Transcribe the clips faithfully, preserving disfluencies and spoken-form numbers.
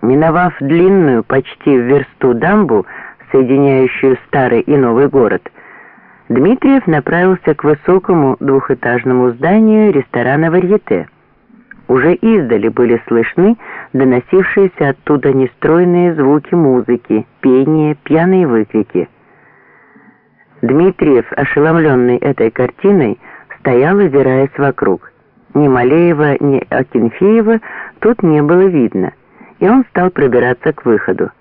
Миновав длинную, почти в версту дамбу, соединяющую старый и новый город, Дмитриев направился к высокому двухэтажному зданию ресторана «Варьете». Уже издали были слышны доносившиеся оттуда нестройные звуки музыки, пение, пьяные выкрики. Дмитриев, ошеломленный этой картиной, стоял, озираясь вокруг. Ни Малеева, ни Акинфеева тут не было видно, и он стал пробираться к выходу.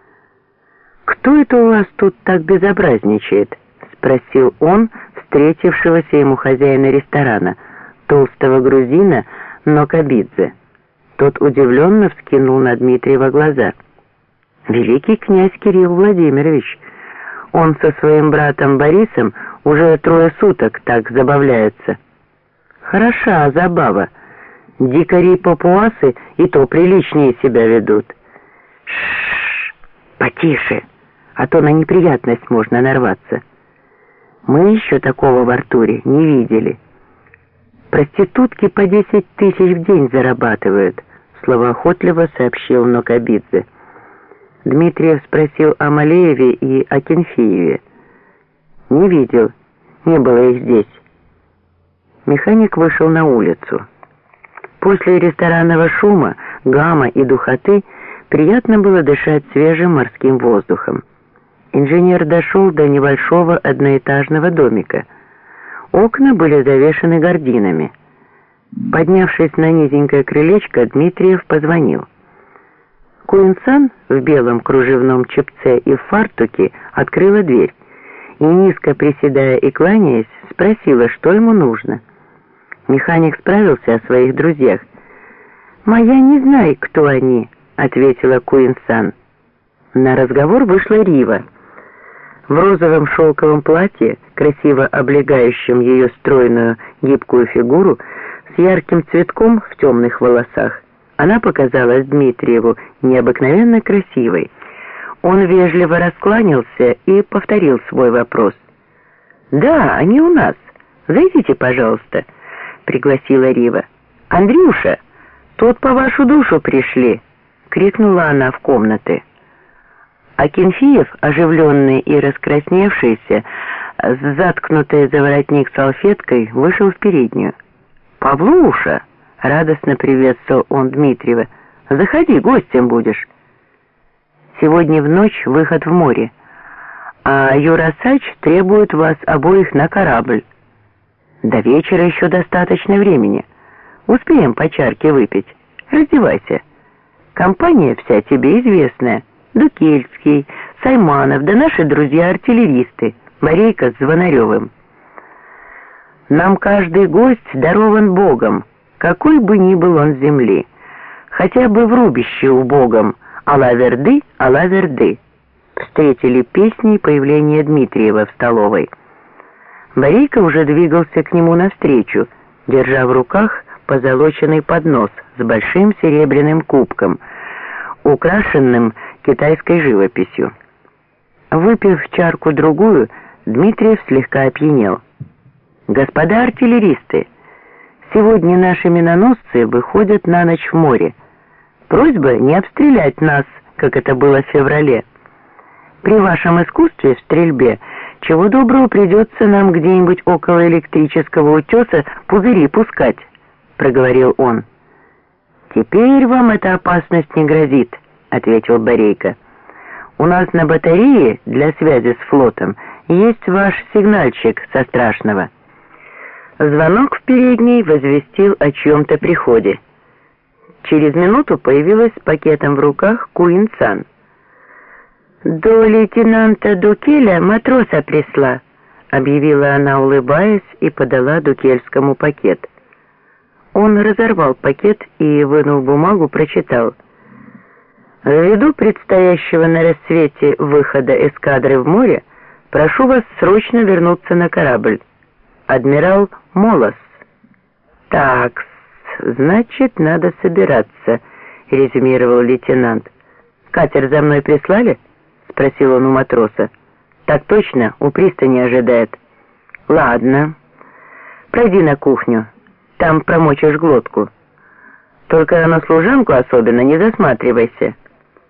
«Кто это у вас тут так безобразничает?» — спросил он встретившегося ему хозяина ресторана, толстого грузина Нокабидзе. Тот удивленно вскинул на Дмитриева глаза. «Великий князь Кирилл Владимирович. Он со своим братом Борисом уже трое суток так забавляются». «Хороша забава. Дикари-папуасы и то приличнее себя ведут». «Ш-ш-ш, потише, а то на неприятность можно нарваться. Мы еще такого в Артуре не видели. Проститутки по десять тысяч в день зарабатывают», — словоохотливо сообщил Нокабидзе. Дмитриев спросил о Малееве и Акинфееве. «Не видел, не было их здесь». Механик вышел на улицу. После ресторанного шума, гамма и духоты приятно было дышать свежим морским воздухом. Инженер дошел до небольшого одноэтажного домика. Окна были завешаны гардинами. Поднявшись на низенькое крылечко, Дмитриев позвонил. Куинсан в белом кружевном чепце и в фартуке открыла дверь и, низко приседая и кланяясь, спросила, что ему нужно. Механик справился о своих друзьях. «Моя не знаю, кто они», — ответила Куинсан. На разговор вышла Рива. В розовом шелковом платье, красиво облегающем ее стройную гибкую фигуру, с ярким цветком в темных волосах, она показалась Дмитриеву необыкновенно красивой. Он вежливо раскланялся и повторил свой вопрос. «Да, они у нас. Зайдите, пожалуйста», — пригласила Рива. «Андрюша, тут по вашу душу пришли», — крикнула она в комнаты. Акинфеев, оживленный и раскрасневшийся, с заткнутой за воротник салфеткой, вышел в переднюю. «Павлуша!» — радостно приветствовал он Дмитриева. «Заходи, гостем будешь. Сегодня в ночь выход в море, а Юрасач требует вас обоих на корабль. До вечера еще достаточно времени. Успеем по чарке выпить. Раздевайся. Компания вся тебе известная. Дукельский, Сайманов, да наши друзья-артиллеристы, Борейка с Звонаревым. Нам каждый гость дарован Богом, какой бы ни был он с земли, хотя бы в рубище убогом, ала верды, ала верды». Встретили песней появление Дмитриева в столовой. Борейка уже двигался к нему навстречу, держа в руках позолоченный поднос с большим серебряным кубком, украшенным китайской живописью. Выпив чарку-другую, Дмитриев слегка опьянел. «Господа артиллеристы, сегодня наши миноносцы выходят на ночь в море. Просьба не обстрелять нас, как это было в феврале. При вашем искусстве в стрельбе чего доброго придется нам где-нибудь около электрического утеса пузыри пускать», — проговорил он. «Теперь вам эта опасность не грозит», — ответил Борейка. «У нас на батарее для связи с флотом есть ваш сигнальщик со Страшного». Звонок в передней возвестил о чьем-то приходе. Через минуту появилась с пакетом в руках Куинсан. «До лейтенанта Дукеля матроса прислала», — объявила она, улыбаясь, и подала Дукельскому пакет. Он разорвал пакет и, вынув бумагу, прочитал: «Ввиду предстоящего на рассвете выхода эскадры в море, прошу вас срочно вернуться на корабль. Адмирал Молос». «Так, значит, надо собираться», — резюмировал лейтенант. «Катер за мной прислали?» — спросил он у матроса. «Так точно, у пристани ожидает». «Ладно, пройди на кухню, там промочишь глотку. Только на служанку особенно не засматривайся».